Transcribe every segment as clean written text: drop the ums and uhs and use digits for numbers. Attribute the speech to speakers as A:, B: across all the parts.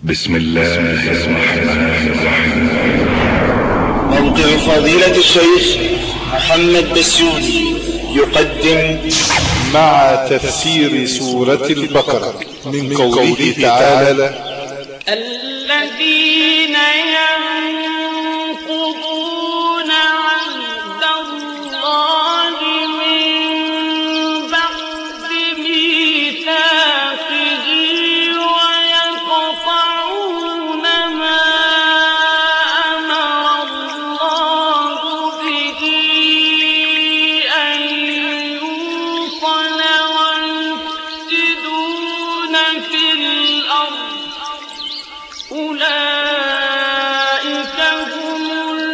A: بسم الله الرحمن الرحيم.
B: موقع فضيلة الشيخ محمد بسيوني يقدم
C: مع تفسير سورة البقرة من قوله تعالى:
D: الذين ينقضون عهد الله من بعد ميثاقه ويقطعون ما أمر الله به أن يوصل ويفسدون في الأرض أولئك هم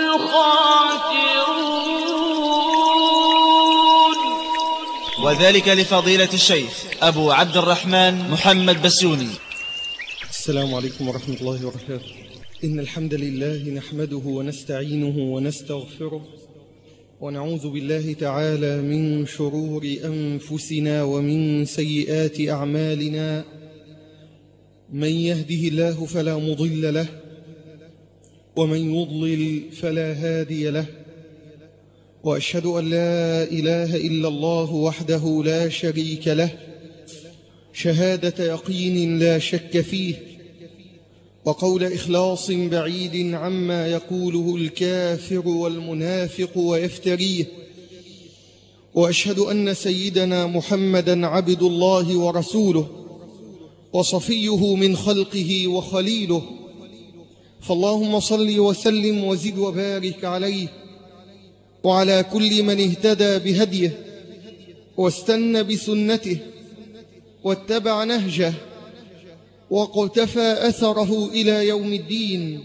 D: الخاسرون.
E: وذلك لفضيلة الشيخ أبو عبد الرحمن محمد بسيوني.
F: السلام عليكم ورحمة الله وبركاته. إن الحمد لله نحمده ونستعينه ونستغفره ونعوذ بالله تعالى من شرور أنفسنا ومن سيئات أعمالنا. من يهده الله فلا مضل له ومن يضلل فلا هادي له، وأشهد أن لا إله إلا الله وحده لا شريك له شهادة يقين لا شك فيه، وقول إخلاص بعيد عما يقوله الكافر والمنافق ويفتريه. وأشهد أن سيدنا محمدا عبد الله ورسوله وصفيه من خلقه وخليله، فاللهم صل وسلم وزد وبارك عليه وعلى كل من اهتدى بهديه واستنى بسنته واتبع نهجه وقتفى أثره إلى يوم الدين.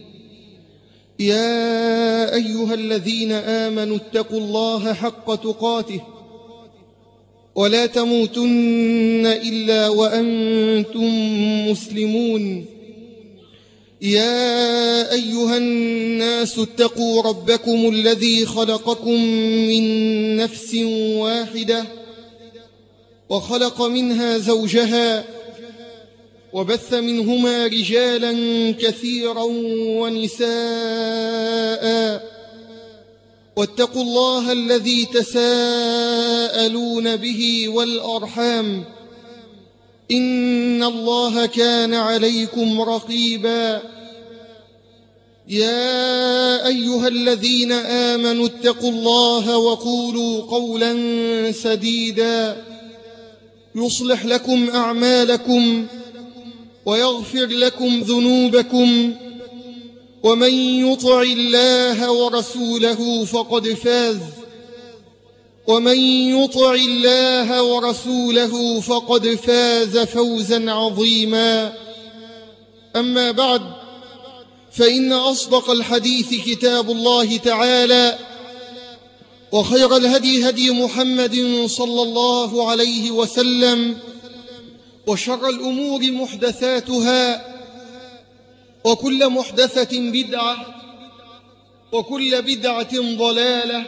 F: يا أيها الذين آمنوا اتقوا الله حق تقاته ولا تموتن إلا وأنتم مسلمون. يا أيها الناس اتقوا ربكم الذي خلقكم من نفس واحدة وخلق منها زوجها وبث منهما رجالا كثيرا ونساء، واتقوا الله الذي تساءلون به والأرحام إن الله كان عليكم رقيبا. يا أيها الذين آمنوا اتقوا الله وقولوا قولا سديدا يصلح لكم أعمالكم ويغفر لكم ذنوبكم، ومن يطع الله ورسوله فقد فاز، ومن يطع الله ورسوله فقد فاز فوزا عظيما. أما بعد، فإن أصدق الحديث كتاب الله تعالى، وخير الهدي هدي محمد صلى الله عليه وسلم، وشر الأمور محدثاتها، وكل محدثة بدعة، وكل بدعة ضلالة،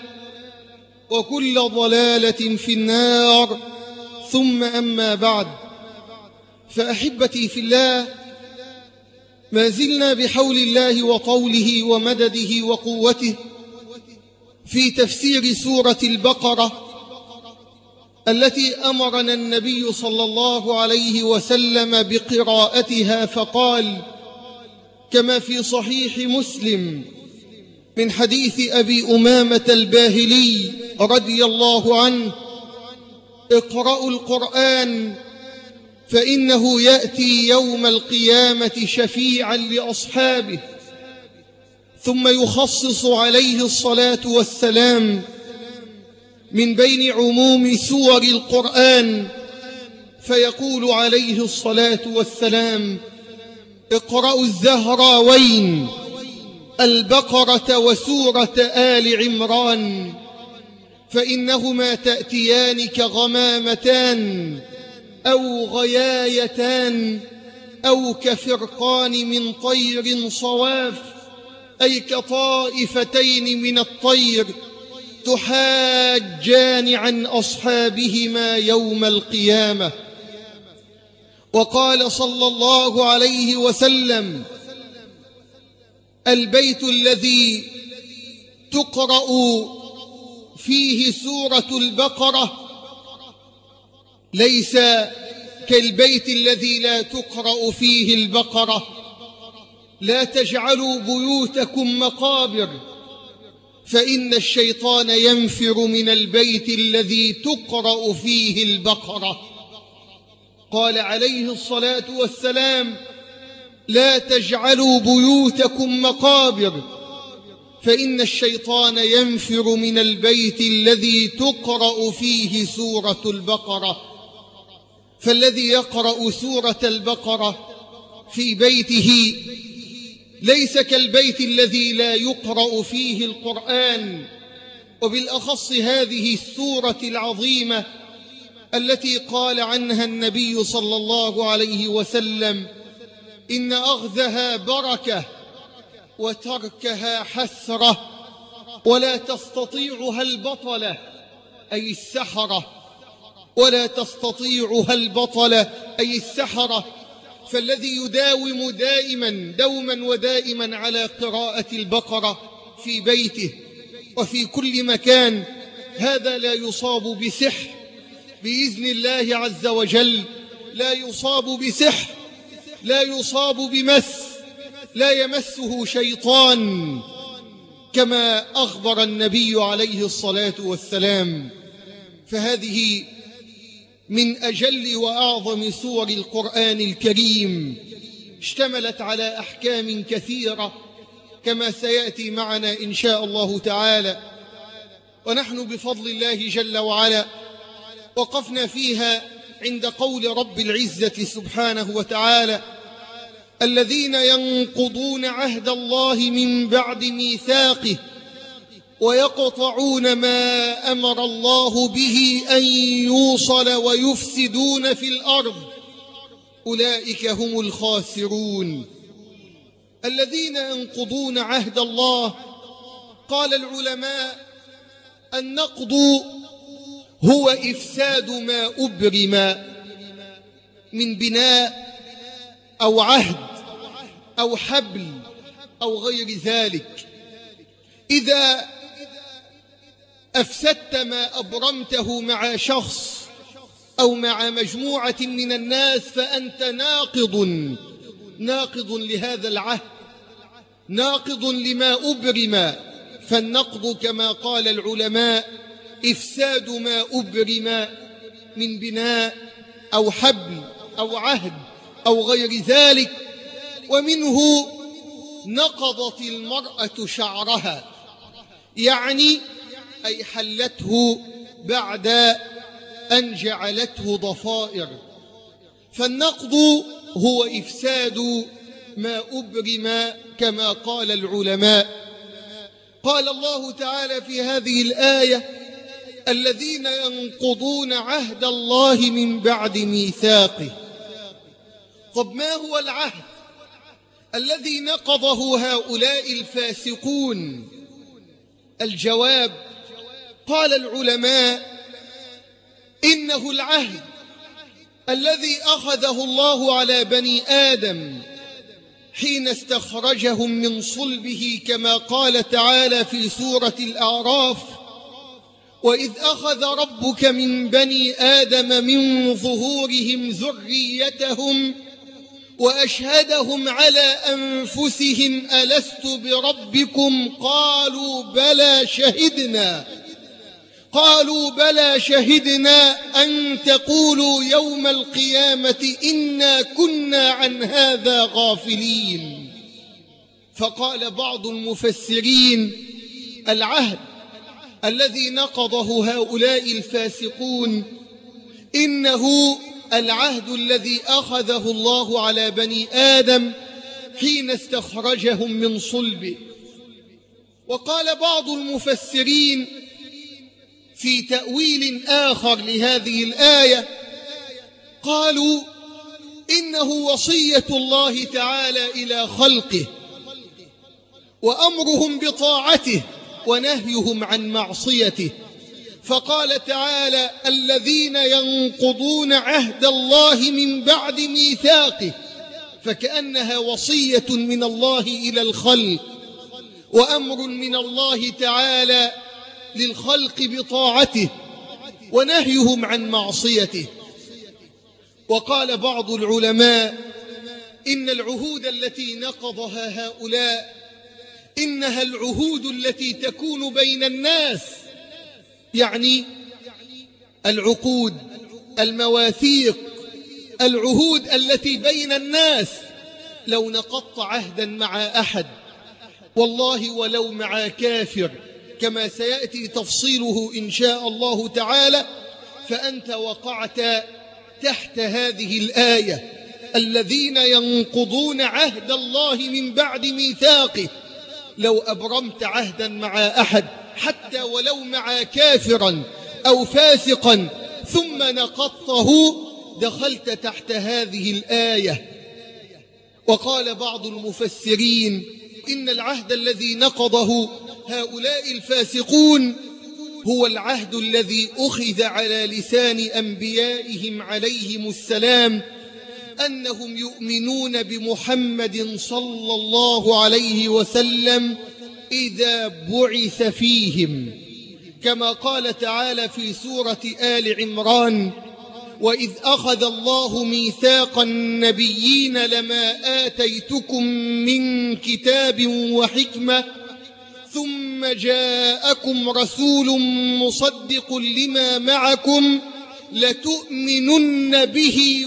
F: وكل ضلالة في النار. ثم أما بعد، فأحبتي في الله، ما زلنا بحول الله وطوله ومدده وقوته في تفسير سورة البقرة التي أمرنا النبي صلى الله عليه وسلم بقراءتها، فقال كما في صحيح مسلم من حديث أبي أمامة الباهلي رضي الله عنه: اقرأوا القرآن فإنه يأتي يوم القيامة شفيعا لأصحابه. ثم يخصص عليه الصلاة والسلام من بين عموم سور القرآن، فيقول عليه الصلاة والسلام: اقرأوا الزهراوين البقرة وسورة آل عمران، فإنهما تأتيان كغمامتان أو غيايتان أو كفرقان من طير صواف، أي كطائفتين من الطير تحاجان عن أصحابهما يوم القيامة. وقال صلى الله عليه وسلم: البيت الذي تقرأ فيه سورة البقرة ليس كالبيت الذي لا تقرأ فيه البقرة. لا تجعلوا بيوتكم مقابر، فإن الشيطان ينفر من البيت الذي تقرأ فيه البقرة. قال عليه الصلاة والسلام: لا تجعلوا بيوتكم مقابر، فإن الشيطان ينفر من البيت الذي تقرأ فيه سورة البقرة. فالذي يقرأ سورة البقرة في بيته ليس كالبيت الذي لا يقرأ فيه القرآن، وبالأخص هذه السورة العظيمة التي قال عنها النبي صلى الله عليه وسلم: إن أخذها بركة وتركها حسرة، ولا تستطيعها البطلة أي السحرة، ولا تستطيعها البطلة أي السحرة. فالذي يداوم دوما ودائما على قراءة البقرة في بيته وفي كل مكان، هذا لا يصاب بسحر بإذن الله عز وجل، لا يصاب بسحر، لا يصاب بمس، لا يمسه شيطان، كما أخبر النبي عليه الصلاة والسلام. فهذه من أجل وأعظم سور القرآن الكريم، اشتملت على أحكام كثيرة كما سيأتي معنا إن شاء الله تعالى. ونحن بفضل الله جل وعلا وقفنا فيها عند قول رب العزة سبحانه وتعالى: الذين ينقضون عهد الله من بعد ميثاقه ويقطعون ما أمر الله به أن يوصل ويفسدون في الأرض أولئك هم الخاسرون. الذين ينقضون عهد الله، قال العلماء: النقض هو إفساد ما أبرم من بناء أو عهد أو حبل أو غير ذلك. إذا أفسدت ما أبرمته مع شخص أو مع مجموعة من الناس فأنت ناقض لهذا العهد، ناقض لما أبرم. فالنقض كما قال العلماء إفساد ما أبرم من بناء أو حبل أو عهد أو غير ذلك. ومنه نقضت المرأة شعرها، يعني أي حلته بعد أن جعلته ضفائر. فالنقض هو إفساد ما أبرم كما قال العلماء. قال الله تعالى في هذه الآية: الذين ينقضون عهد الله من بعد ميثاقه. طب ما هو العهد الذي نقضه هؤلاء الفاسقون؟ الجواب: قال العلماء: إنه العهد الذي أخذه الله على بني آدم حين استخرجهم من صلبه، كما قال تعالى في سورة الأعراف: وإذ أخذ ربك من بني آدم من ظهورهم ذريتهم وأشهدهم على أنفسهم ألست بربكم قالوا بلى شهدنا أن تقولوا يوم القيامة إنا كنا عن هذا غافلين. فقال بعض المفسرين: العهد الذي نقضه هؤلاء الفاسقون إنه العهد الذي أخذه الله على بني آدم حين استخرجهم من صلبه. وقال بعض المفسرين في تأويل آخر لهذه الآية، قالوا: إنه وصية الله تعالى إلى خلقه وأمرهم بطاعته ونهيهم عن معصيته، فقال تعالى: الذين ينقضون عهد الله من بعد ميثاقه، فكأنها وصية من الله إلى الخلق، وأمر من الله تعالى للخلق بطاعته، ونهيهم عن معصيته. وقال بعض العلماء: إن العهود التي نقضها هؤلاء إنها العهود التي تكون بين الناس، يعني العقود، المواثيق، العهود التي بين الناس. لو نقضت عهدا مع أحد، والله ولو مع كافر، كما سيأتي تفصيله إن شاء الله تعالى، فأنت وقعت تحت هذه الآية: الذين ينقضون عهد الله من بعد ميثاقه. لو أبرمت عهدا مع أحد حتى ولو مع كافرا أو فاسقا ثم نقضته، دخلت تحت هذه الآية. وقال بعض المفسرين: إن العهد الذي نقضه هؤلاء الفاسقون هو العهد الذي أخذ على لسان أنبيائهم عليهم السلام، أنهم يؤمنون بمحمد صلى الله عليه وسلم إذا بعث فيهم، كما قال تعالى في سورة آل عمران: وإذ أخذ الله ميثاق النبيين لما آتيتكم من كتاب وحكمة ثم جاءكم رسول مصدق لما معكم لتؤمنن به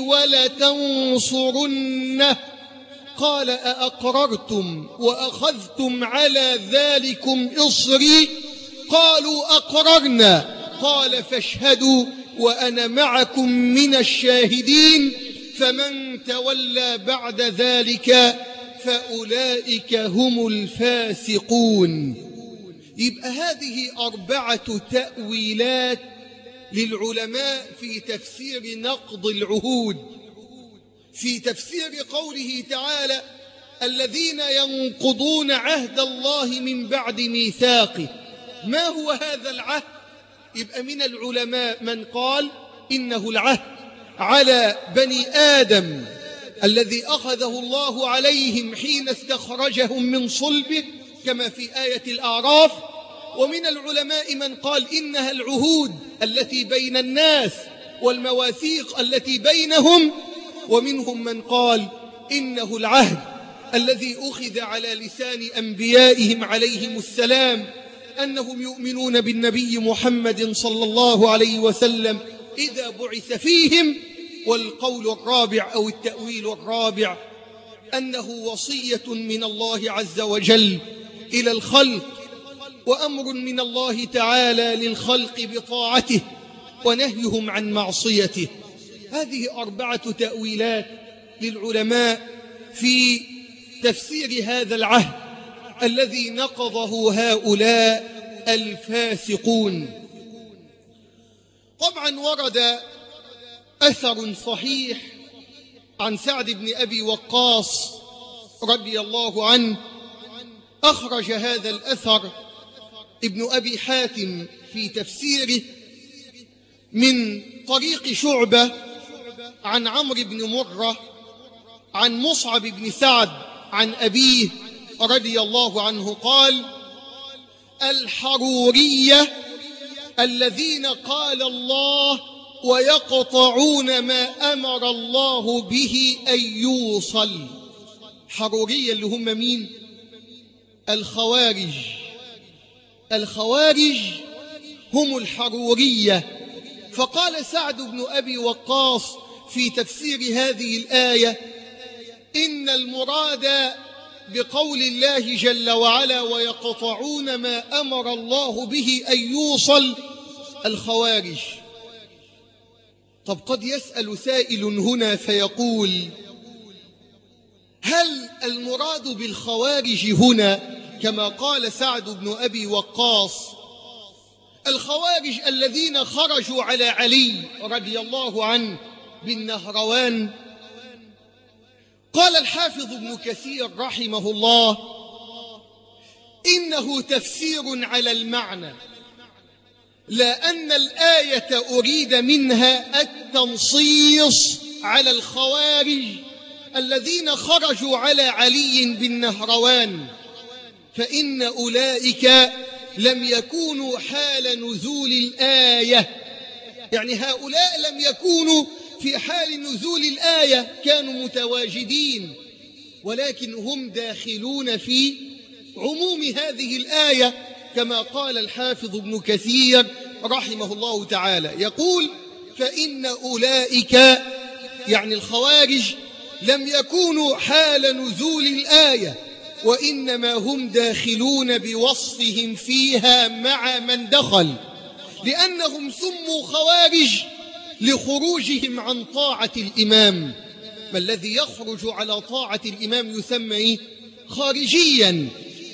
F: ولتنصرنه قال: أأقررتم وأخذتم على ذلكم إصري؟ قالوا: أقررنا. قال: فاشهدوا وأنا معكم من الشاهدين، فمن تولى بعد ذلك فأولئك هم الفاسقون. يبقى هذه 4 تأويلات للعلماء في تفسير نقض العهود، في تفسير قوله تعالى: الذين ينقضون عهد الله من بعد ميثاقه. ما هو هذا العهد؟ يبقى من العلماء من قال إنه العهد على بني آدم الذي أخذه الله عليهم حين استخرجهم من صلبه، كما في آية الأعراف. ومن العلماء من قال إنها العهود التي بين الناس والمواثيق التي بينهم. ومنهم من قال إنه العهد الذي أخذ على لسان أنبيائهم عليهم السلام، أنهم يؤمنون بالنبي محمد صلى الله عليه وسلم إذا بعث فيهم. والقول الرابع أو التأويل الرابع أنه وصية من الله عز وجل إلى الخلق، وأمر من الله تعالى للخلق بطاعته، ونهيهم عن معصيته. هذه 4 تأويلات للعلماء في تفسير هذا العهد الذي نقضه هؤلاء الفاسقون. طبعا ورد أثر صحيح عن سعد بن أبي وقاص رضي الله عنه، أخرج هذا الأثر ابن أبي حاتم في تفسيره من طريق شعبة عن عمرو بن مرة عن مصعب بن سعد عن أبيه رضي الله عنه قال: الحرورية الذين قال الله ويقطعون ما أمر الله به أن يوصل. حرورية اللي هم مين؟ الخوارج. الخوارج هم الحرورية. فقال سعد بن أبي وقاص في تفسير هذه الآية: إن المراد بقول الله جل وعلا ويقطعون ما أمر الله به أن يوصل الخوارج. طب قد يسأل سائل هنا فيقول: هل المراد بالخوارج هنا كما قال سعد بن أبي وقاص الخوارج الذين خرجوا على علي رضي الله عنه بالنهروان؟ قال الحافظ ابن كثير رحمه الله: إنه تفسير على المعنى، لا أن الآية أريد منها التنصيص على الخوارج الذين خرجوا على علي بالنهروان، فإن أولئك لم يكونوا حال نزول الآية، يعني هؤلاء لم يكونوا في حال نزول الآية، كانوا متواجدين، ولكن هم داخلون في عموم هذه الآية، كما قال الحافظ ابن كثير رحمه الله تعالى، يقول: فإن أولئك يعني الخوارج لم يكونوا حال نزول الآية، وإنما هم داخلون بوصفهم فيها مع من دخل، لأنهم سموا خوارج لخروجهم عن طاعة الإمام. ما الذي يخرج على طاعة الإمام يسمى خارجيا،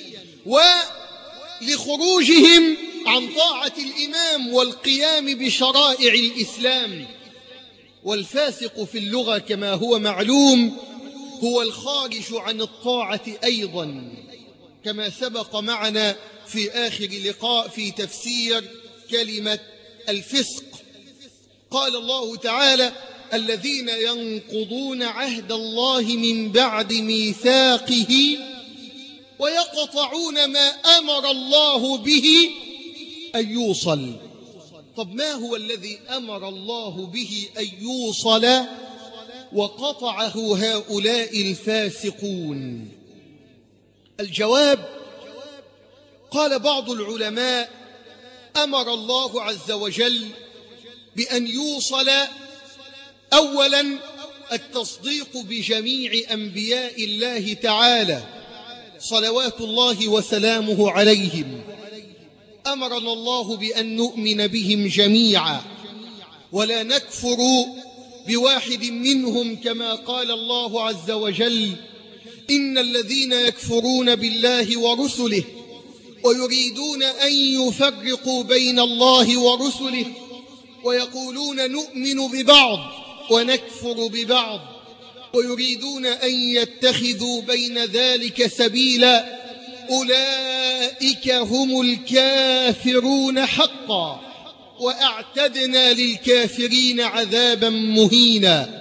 F: ولخروجهم عن طاعة الإمام والقيام بشرائع الإسلام. والفاسق في اللغة كما هو معلوم هو الخارج عن الطاعة أيضا، كما سبق معنا في آخر لقاء في تفسير كلمة الفسق. قال الله تعالى: الذين ينقضون عهد الله من بعد ميثاقه ويقطعون ما أمر الله به أن يوصل. طب ما هو الذي أمر الله به أن يوصل وقطعه هؤلاء الفاسقون؟ الجواب: قال بعض العلماء: أمر الله عز وجل بأن يوصل أولا التصديق بجميع أنبياء الله تعالى صلوات الله وسلامه عليهم. أمرنا الله بأن نؤمن بهم جميعا ولا نكفر بواحد منهم، كما قال الله عز وجل: إن الذين يكفرون بالله ورسله ويريدون أن يفرقوا بين الله ورسله ويقولون نؤمن ببعض ونكفر ببعض ويريدون أن يتخذوا بين ذلك سبيلا أولئك هم الكافرون حقا وأعتدنا للكافرين عذابا مهينا.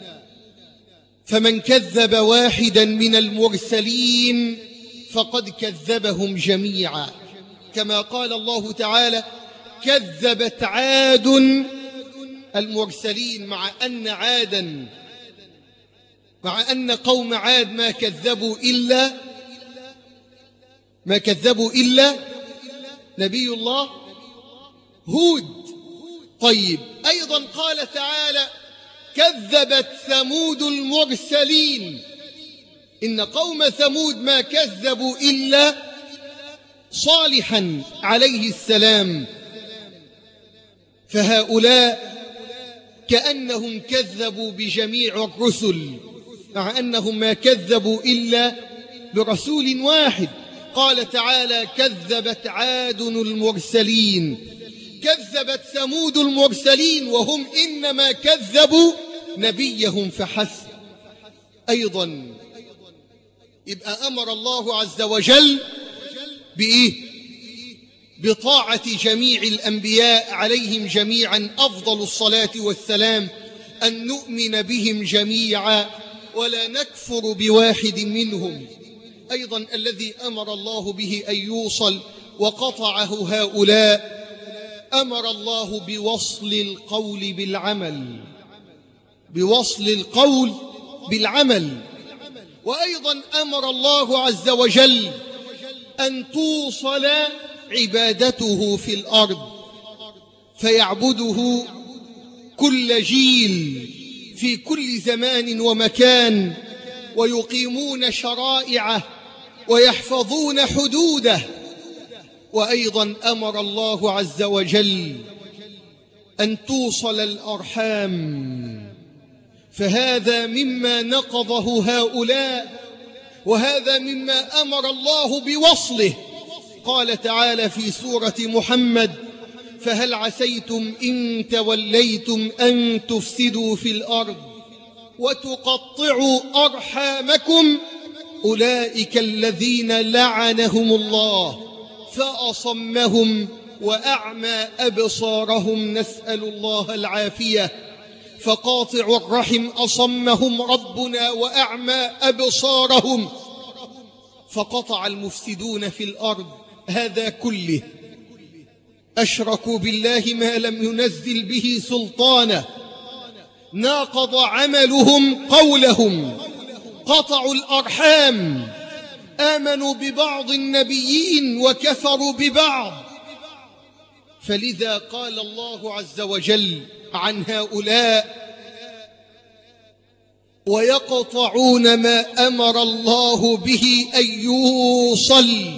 F: فمن كذب واحدا من المرسلين فقد كذبهم جميعا، كما قال الله تعالى: كذبت عاد المرسلين، مع أن قوم عاد ما كذبوا إلا نبي الله هود. طيب، أيضا قال تعالى: كذبت ثمود المرسلين، إن قوم ثمود ما كذبوا إلا صالحا عليه السلام. فهؤلاء كأنهم كذبوا بجميع الرسل، مع أنهم ما كذبوا إلا برسول واحد. قال تعالى: كذبت عاد المرسلين، كذبت ثمود المرسلين، وهم إنما كذبوا نبيهم فحسب. أيضا يبقى أمر الله عز وجل بإيه؟ بطاعة جميع الأنبياء عليهم جميعا أفضل الصلاة والسلام، أن نؤمن بهم جميعا ولا نكفر بواحد منهم. أيضا الذي أمر الله به أن يوصل وقطعه هؤلاء، أمر الله بوصل القول بالعمل، وأيضا أمر الله عز وجل أن توصل عبادته في الأرض، فيعبده كل جيل في كل زمان ومكان، ويقيمون شرائعه ويحفظون حدوده. وأيضا أمر الله عز وجل أن توصل الأرحام، فهذا مما نقضه هؤلاء، وهذا مما أمر الله بوصله. قال تعالى في سورة محمد: فهل عسيتم إن توليتم أن تفسدوا في الأرض وتقطعوا أرحامكم أولئك الذين لعنهم الله فأصمهم وأعمى أبصارهم، نسأل الله العافية. فقاطع الرحم أصمهم ربنا وأعمى أبصارهم. فقطع المفسدون في الأرض هذا كله أشركوا بالله ما لم ينزل به سلطانه، ناقض عملهم قولهم، قطعوا الأرحام، آمنوا ببعض النبيين وكفروا ببعض. فلذا قال الله عز وجل عن هؤلاء: ويقطعون ما أمر الله به أن يوصل،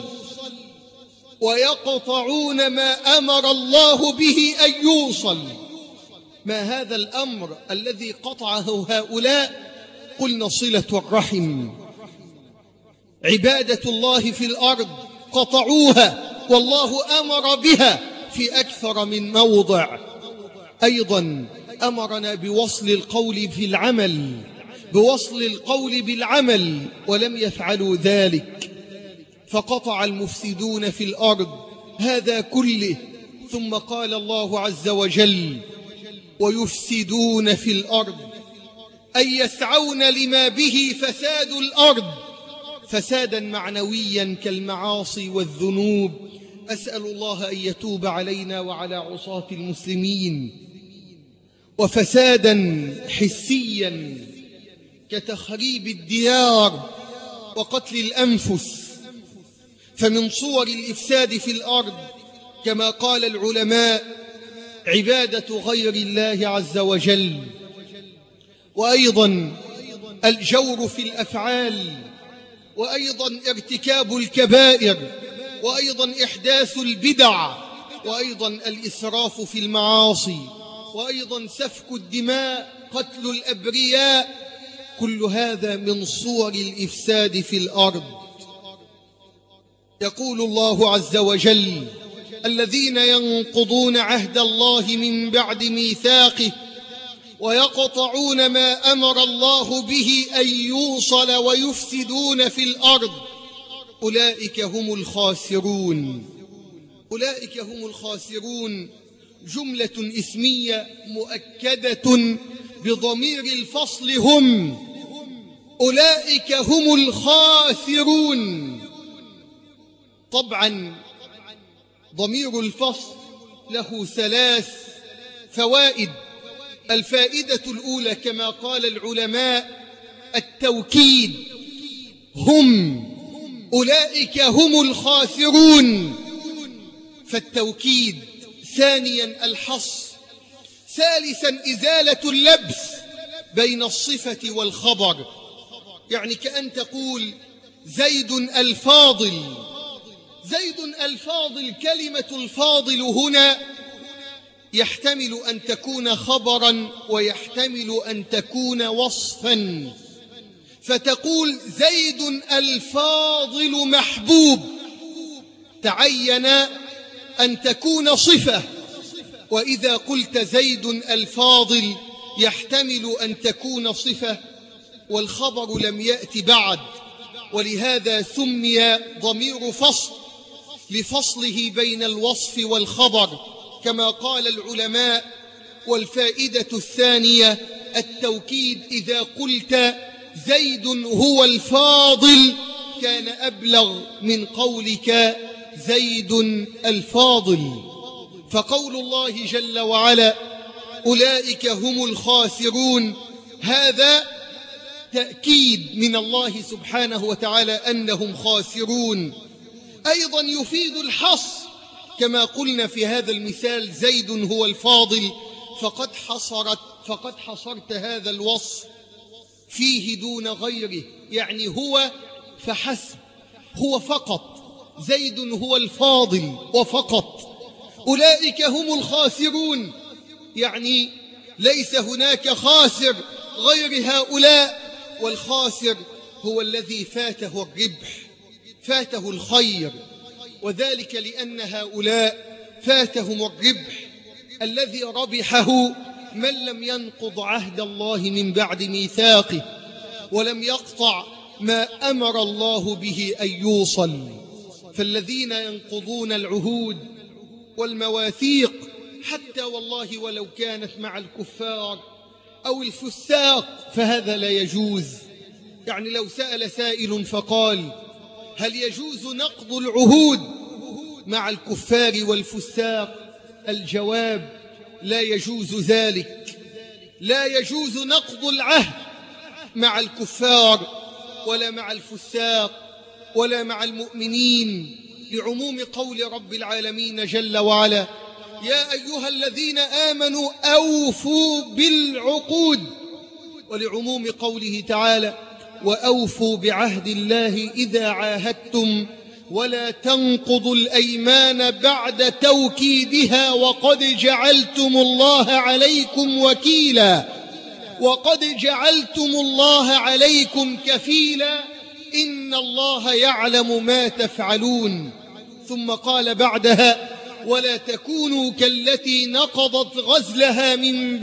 F: ويقطعون ما أمر الله به أن يوصل. ما هذا الأمر الذي قطعه هؤلاء؟ قلنا صلة الرحم، عبادة الله في الأرض قطعوها والله أمر بها في أكثر من موضع. أيضا أمرنا بوصل القول في العمل، بوصل القول بالعمل، ولم يفعلوا ذلك. فقطع المفسدون في الأرض هذا كله. ثم قال الله عز وجل: ويفسدون في الأرض، أي يسعون لما به فساد الأرض، فسادا معنويا كالمعاصي والذنوب. أسأل الله أن يتوب علينا وعلى عصاة المسلمين. وفسادا حسيا كتخريب الديار وقتل الأنفس. فمن صور الإفساد في الأرض كما قال العلماء عبادة غير الله عز وجل، وأيضا الجور في الأفعال، وأيضا ارتكاب الكبائر، وأيضا إحداث البدع، وأيضا الإسراف في المعاصي، وأيضا سفك الدماء، قتل الأبرياء. كل هذا من صور الإفساد في الأرض. يقول الله عز وجل: الذين ينقضون عهد الله من بعد ميثاقه ويقطعون ما أمر الله به أن يوصل ويفسدون في الأرض أولئك هم الخاسرون. أولئك هم الخاسرون جملة اسمية مؤكدة بضمير الفصل هم. أولئك هم الخاسرون. طبعا ضمير الفصل له 3 فوائد. الفائدة الأولى كما قال العلماء التوكيد، هم أولئك هم الخاسرون، فالتوكيد. ثانيا الحصر. ثالثا إزالة اللبس بين الصفة والخبر، يعني كأن تقول زيد الفاضل. زيد الفاضل، كلمة الفاضل هنا يحتمل أن تكون خبرا ويحتمل أن تكون وصفا، فتقول زيد الفاضل محبوب، تعين أن تكون صفة. وإذا قلت زيد الفاضل يحتمل أن تكون صفة والخبر لم يأتي بعد، ولهذا سمي ضمير فصل لفصله بين الوصف والخبر كما قال العلماء. والفائدة الثانية التوكيد. إذا قلت زيد هو الفاضل كان أبلغ من قولك زيد الفاضل. فقول الله جل وعلا أولئك هم الخاسرون هذا تأكيد من الله سبحانه وتعالى أنهم خاسرون. أيضا يفيد الحصر كما قلنا في هذا المثال زيد هو الفاضل، فقد حصرت هذا الوصف فيه دون غيره، يعني هو فحسب، هو فقط. زيد هو الفاضل وفقط. أولئك هم الخاسرون، يعني ليس هناك خاسر غير هؤلاء، والخاسر هو الذي فاته الربح، فاته الخير، وذلك لأن هؤلاء فاتهم الربح الذي ربحه من لم ينقض عهد الله من بعد ميثاقه ولم يقطع ما أمر الله به أن يوصل. فالذين ينقضون العهود والمواثيق، حتى والله ولو كانت مع الكفار أو الفساق فهذا لا يجوز. يعني لو سأل سائل فقال: هل يجوز نقض العهود مع الكفار والفساق؟ الجواب: لا يجوز ذلك. لا يجوز نقض العهد مع الكفار ولا مع الفساق ولا مع المؤمنين، لعموم قول رب العالمين جل وعلا: يا أيها الذين آمنوا أوفوا بالعقود، ولعموم قوله تعالى: وأوفوا بعهد الله إذا عاهدتم ولا تنقضوا الأيمان بعد توكيدها وقد جعلتم الله عليكم وكيلا، وقد جعلتم الله عليكم كفيلا، إن الله يعلم ما تفعلون. ثم قال بعدها: ولا تكونوا كالتي نقضت غزلها من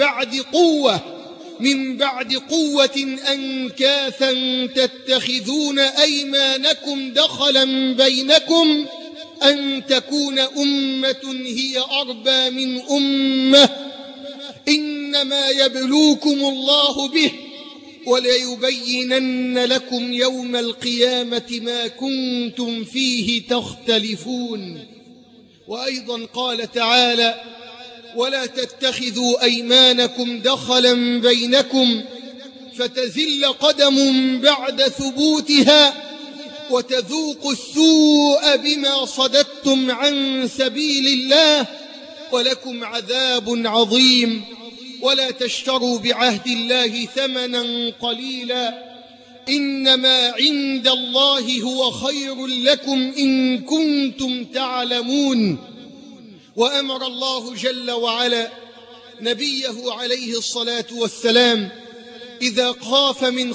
F: بعد قوة أنكاثا تتخذون أيمانكم دخلا بينكم أن تكون أمة هي أربى من أمة، إنما يبلوكم الله به وليبينن لكم يوم القيامة ما كنتم فيه تختلفون. وأيضا قال تعالى: ولا تتخذوا أيمانكم دخلا بينكم فتزل قدم بعد ثبوتها وتذوقوا السوء بما صددتم عن سبيل الله ولكم عذاب عظيم. ولا تشتروا بعهد الله ثمنا قليلا، إنما عند الله هو خير لكم إن كنتم تعلمون. وأمر الله جل وعلا نبيه عليه الصلاة والسلام إذا خاف من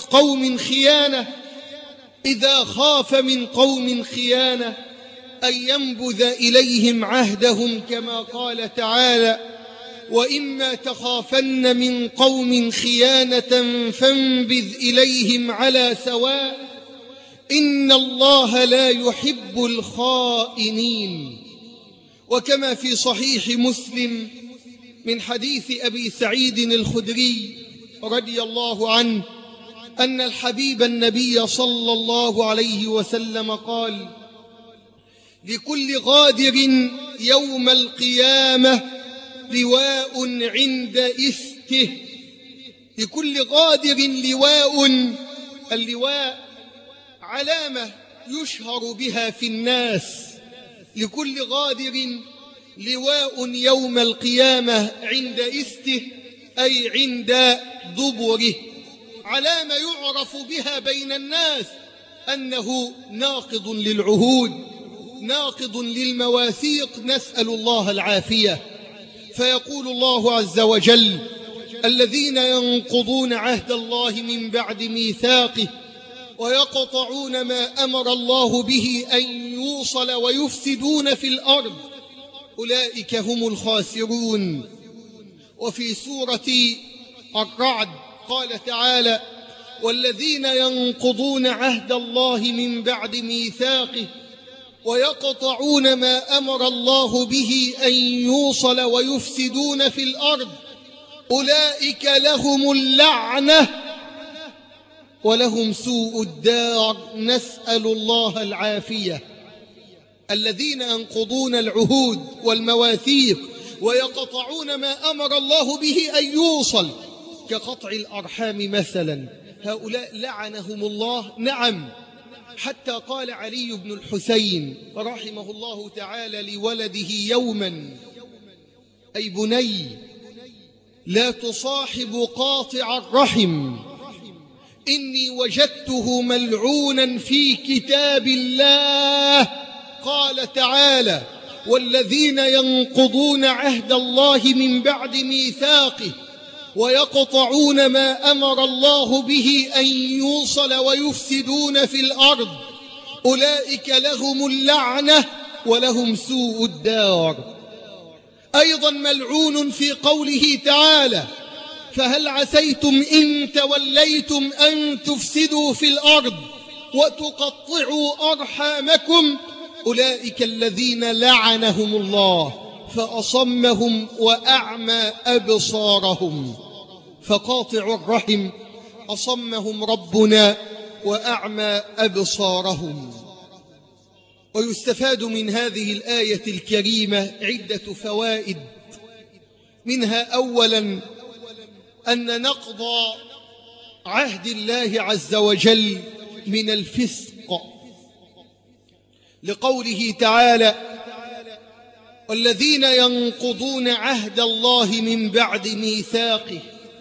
F: قوم خيانة أن ينبذ إليهم عهدهم، كما قال تعالى: وإما تخافن من قوم خيانة فانبذ إليهم على سواء إن الله لا يحب الخائنين. وكما في صحيح مسلم من حديث أبي سعيد الخدري رضي الله عنه أن الحبيب النبي صلى الله عليه وسلم قال: لكل غادر يوم القيامة لواء عند إسته. لكل غادر لواء، اللواء علامة يشهر بها في الناس. لكل غادر لواء يوم القيامة عند إسته، أي عند دبره، علامة يعرف بها بين الناس أنه ناقض للعهود، ناقض للمواثيق، نسأل الله العافية. فيقول الله عز وجل: الذين ينقضون عهد الله من بعد ميثاقه ويقطعون ما أمر الله به أن يوصل ويفسدون في الأرض أولئك هم الخاسرون. وفي سورة الرعد قال تعالى: والذين ينقضون عهد الله من بعد ميثاقه ويقطعون ما أمر الله به أن يوصل ويفسدون في الأرض أولئك لهم اللعنة ولهم سوء الدار، نسأل الله العافية. الذين ينقضون العهود والمواثيق ويقطعون ما أمر الله به أن يوصل، كقطع الأرحام مثلا، هؤلاء لعنهم الله. نعم، حتى قال علي بن الحسين رحمه الله تعالى لولده يوما: أي بني، لا تصاحب قاطع الرحم، إني وجدته ملعونا في كتاب الله. قال تعالى: والذين ينقضون عهد الله من بعد ميثاقه ويقطعون ما أمر الله به أن يوصل ويفسدون في الأرض أولئك لهم اللعنة ولهم سوء الدار. أيضا ملعون في قوله تعالى: فهل عسيتم إن توليتم أن تفسدوا في الأرض وتقطعوا أرحامكم أولئك الذين لعنهم الله فأصمهم وأعمى أبصارهم. فقاطع الرحم أصمهم ربنا وأعمى أبصارهم. ويستفاد من هذه الآية الكريمة عدة فوائد، منها أولا أن نقض عهد الله عز وجل من الفسق، لقوله تعالى: والذين ينقضون عهد الله من بعد ميثاقه.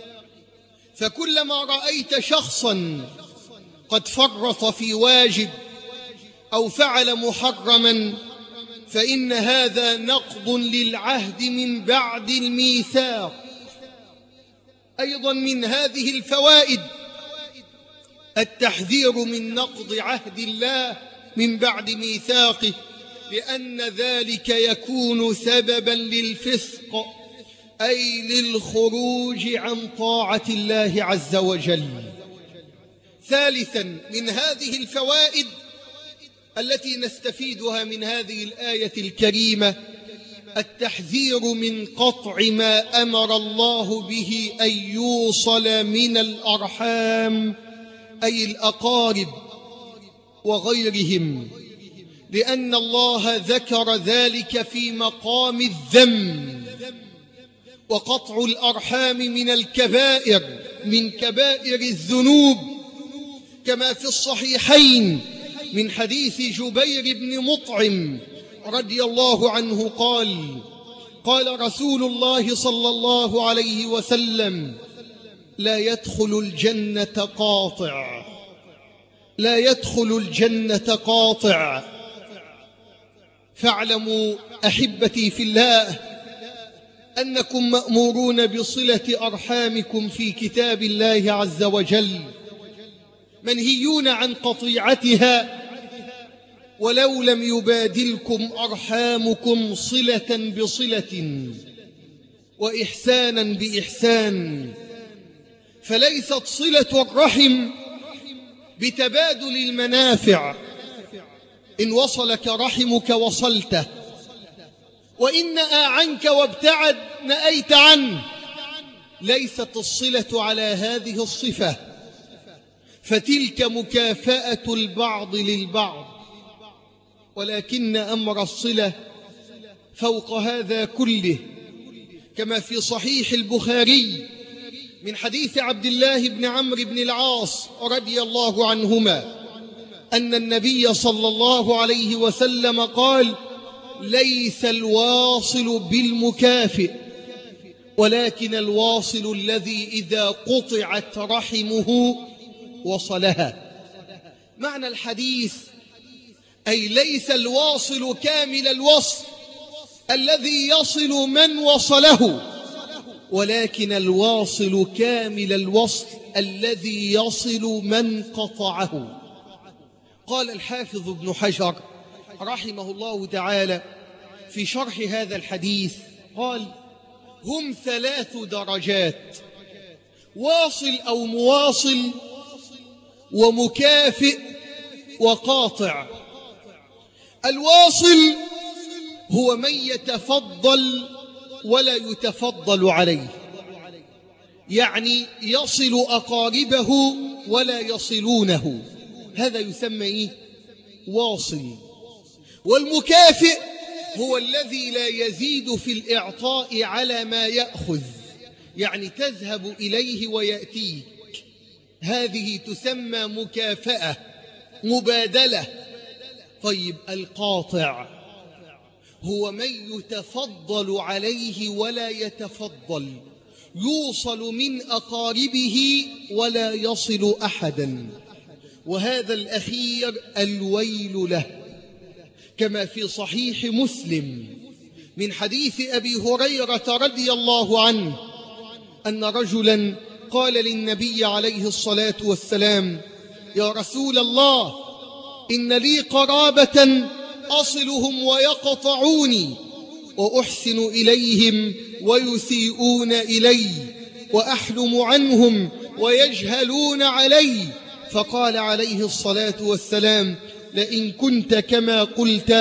F: فكلما رأيت شخصا قد فرط في واجب أو فعل محرما فإن هذا نقض للعهد من بعد الميثاق. أيضا من هذه الفوائد التحذير من نقض عهد الله من بعد ميثاقه، لأن ذلك يكون سببا للفسق، أي للخروج عن طاعة الله عز وجل. ثالثا من هذه الفوائد التي نستفيدها من هذه الآية الكريمة التحذير من قطع ما أمر الله به أن يوصل من الأرحام، أي الأقارب وغيرهم، لأن الله ذكر ذلك في مقام الذم. وقطع الأرحام من الكبائر، من كبائر الذنوب، كما في الصحيحين من حديث جبير بن مطعم رضي الله عنه قال رسول الله صلى الله عليه وسلم: لا يدخل الجنة قاطع، لا يدخل الجنة قاطع. فاعلموا أحبتي في الله أنكم مأمورون بصلة أرحامكم في كتاب الله عز وجل، منهيون عن قطيعتها، ولو لم يبادلكم أرحامكم صلة بصلة وإحسانا بإحسان. فليست صلة الرحم بتبادل المنافع، إن وصلك رحمك وصلته، وإن نأى عنك وابتعد نأيت عنه. ليست الصلة على هذه الصفة، فتلك مكافأة البعض للبعض، ولكن أمر الصلة فوق هذا كله، كما في صحيح البخاري من حديث عبد الله بن عمرو بن العاص رضي الله عنهما أن النبي صلى الله عليه وسلم قال: ليس الواصل بالمكافئ، ولكن الواصل الذي إذا قطعت رحمه وصلها. معنى الحديث أي ليس الواصل كامل الوصل الذي يصل من وصله، ولكن الواصل كامل الوصل الذي يصل من قطعه. قال الحافظ ابن حجر رحمه الله تعالى في شرح هذا الحديث، قال: هم 3 درجات: واصل أو مواصل، ومكافئ، وقاطع. الواصل هو من يتفضل ولا يتفضل عليه، يعني يصل أقاربه ولا يصلونه، هذا يسمى واصل. والمكافئ هو الذي لا يزيد في الإعطاء على ما يأخذ، يعني تذهب إليه ويأتيك، هذه تسمى مكافأة، مبادلة. طيب القاطع هو من يتفضل عليه ولا يتفضل، يوصل من أقاربه ولا يصل أحدا، وهذا الأخير الويل له، كما في صحيح مسلم من حديث أبي هريرة رضي الله عنه أن رجلا قال للنبي عليه الصلاة والسلام: يا رسول الله، إن لي قرابة أصلهم ويقطعوني، وأحسن إليهم ويسيئون إلي، وأحلم عنهم ويجهلون علي. فقال عليه الصلاة والسلام: لئن كنت كما قلت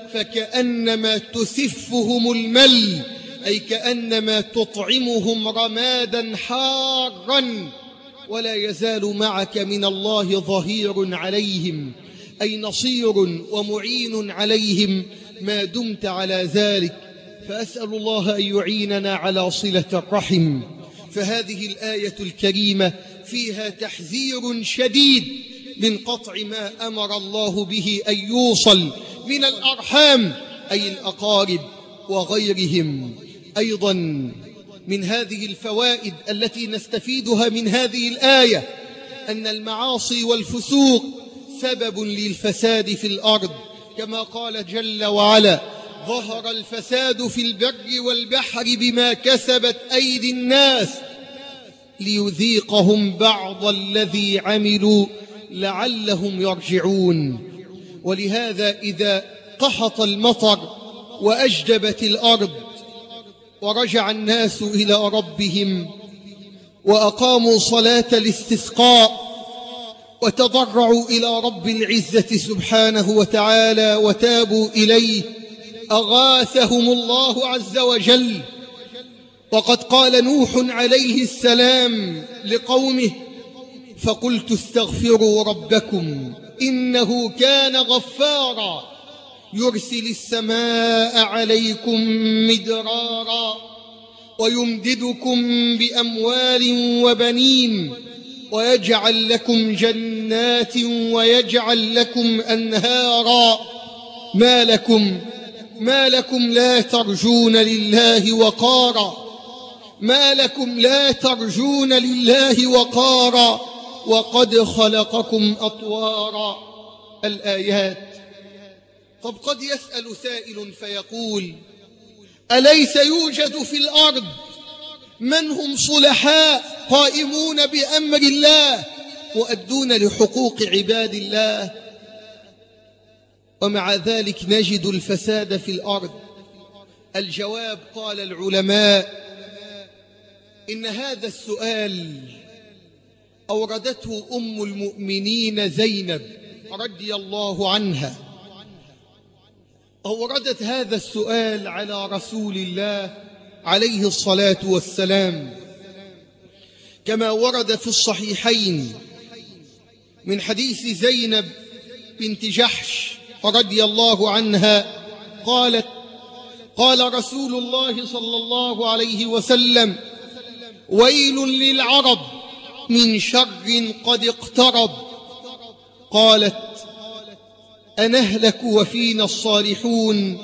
F: فكأنما تسفهم المل، أي كأنما تطعمهم رمادا حارا، ولا يزال معك من الله ظهير عليهم، أي نصير ومعين عليهم ما دمت على ذلك. فأسأل الله أن يعيننا على صلة الرحم. فهذه الآية الكريمة فيها تحذير شديد من قطع ما أمر الله به أن يوصل من الأرحام، أي الأقارب وغيرهم. أيضا من هذه الفوائد التي نستفيدها من هذه الآية أن المعاصي والفسوق سبب للفساد في الأرض، كما قال جل وعلا: ظهر الفساد في البر والبحر بما كسبت أيدي الناس ليذيقهم بعض الذي عملوا لعلهم يرجعون. ولهذا إذا قحط المطر وأجدبت الأرض ورجع الناس إلى ربهم وأقاموا صلاة الاستسقاء وتضرعوا إلى رب العزة سبحانه وتعالى وتابوا إليه، أغاثهم الله عز وجل. وقد قال نوح عليه السلام لقومه: فقلت استغفروا ربكم إنه كان غفارا يرسل السماء عليكم مدرارا ويمددكم بأموال وبنين ويجعل لكم جنات ويجعل لكم أنهارا ما لكم لا ترجون لله وقارا، ما لكم لا ترجون لله وقارا وقد خلقكم أطوارا. الآيات. طب قد يسأل سائل فيقول: أليس يوجد في الأرض من هم صلحاء قائمون بأمر الله مؤدون لحقوق عباد الله، ومع ذلك نجد الفساد في الأرض؟ الجواب: قال العلماء إن هذا السؤال أوردته أم المؤمنين زينب رضي الله عنها، أوردت هذا السؤال على رسول الله عليه الصلاة والسلام، كما ورد في الصحيحين من حديث زينب بنت جحش رضي الله عنها قالت: قال رسول الله صلى الله عليه وسلم: ويل للعرب من شر قد اقترب. قالت: أنهلك وفينا الصالحون؟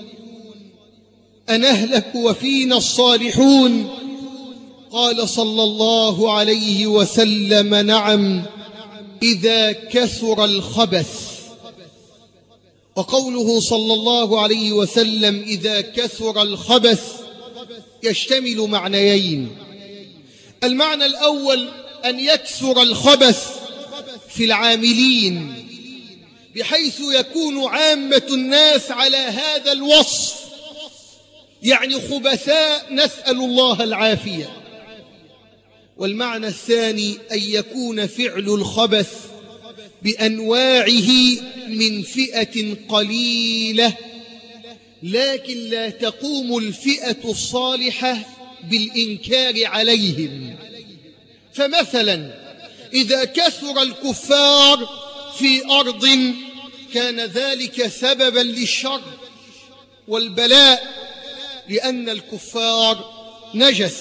F: أنهلك وفينا الصالحون؟ قال صلى الله عليه وسلم: نعم، إذا كثر الخبث. وقوله صلى الله عليه وسلم إذا كثر الخبث يشتمل معنيين: المعنى الأول أن يكثر الخبث في العاملين، بحيث يكون عامة الناس على هذا الوصف، يعني خبثاء، نسأل الله العافية. والمعنى الثاني أن يكون فعل الخبث بأنواعه من فئة قليلة، لكن لا تقوم الفئة الصالحة بالإنكار عليهم. فمثلا إذا كثر الكفار في أرض كان ذلك سببا للشر والبلاء، لأن الكفار نجس،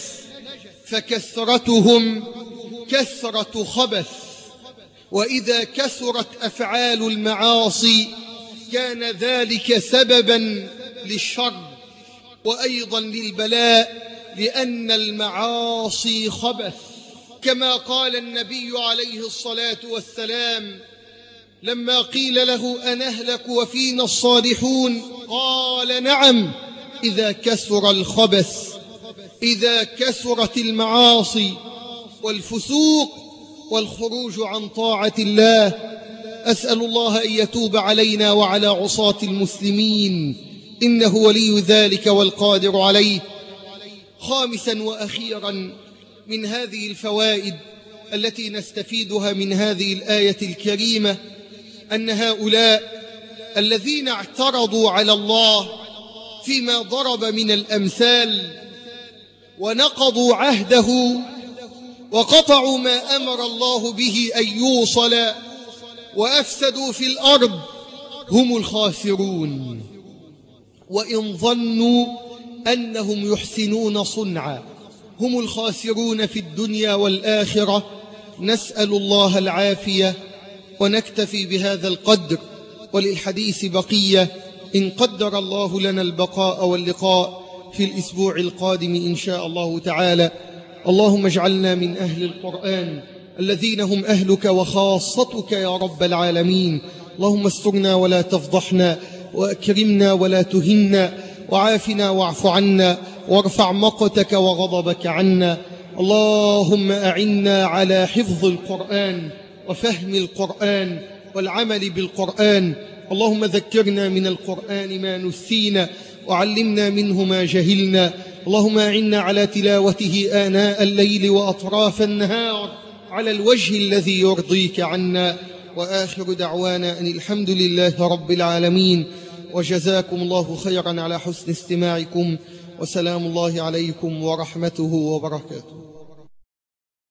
F: فكثرتهم كثرة خبث. وإذا كثرت أفعال المعاصي كان ذلك سببا للشر وأيضا للبلاء، لأن المعاصي خبث. كما قال النبي عليه الصلاة والسلام لما قيل له: أنهلك وفينا الصالحون؟ قال: نعم، إذا كثر الخبث، إذا كثرت المعاصي والفسوق والخروج عن طاعة الله. أسأل الله أن يتوب علينا وعلى عصاة المسلمين، إنه ولي ذلك والقادر عليه. خامسا وأخيرا من هذه الفوائد التي نستفيدها من هذه الآية الكريمة أن هؤلاء الذين اعترضوا على الله فيما ضرب من الأمثال ونقضوا عهده وقطعوا ما أمر الله به أن يوصل وأفسدوا في الأرض هم الخاسرون، وإن ظنوا أنهم يحسنون صنعا هم الخاسرون في الدنيا والآخرة. نسأل الله العافية، ونكتفي بهذا القدر، وللحديث بقية إن قدر الله لنا البقاء واللقاء في الأسبوع القادم إن شاء الله تعالى. اللهم اجعلنا من أهل القرآن الذين هم أهلك وخاصتك يا رب العالمين. اللهم استرنا ولا تفضحنا، وأكرمنا ولا تهنا، وعافنا واعف عنا، وارفع مقتك وغضبك عنا. اللهم أعنا على حفظ القرآن وفهم القرآن والعمل بالقرآن. اللهم ذكرنا من القرآن ما نسينا، وعلمنا منه ما جهلنا. اللهم أعنا على تلاوته آناء الليل وأطراف النهار على الوجه الذي يرضيك عنا. وآخر دعوانا أن الحمد لله رب العالمين، وجزاكم الله خيرا على حسن استماعكم، وسلام الله عليكم ورحمته وبركاته.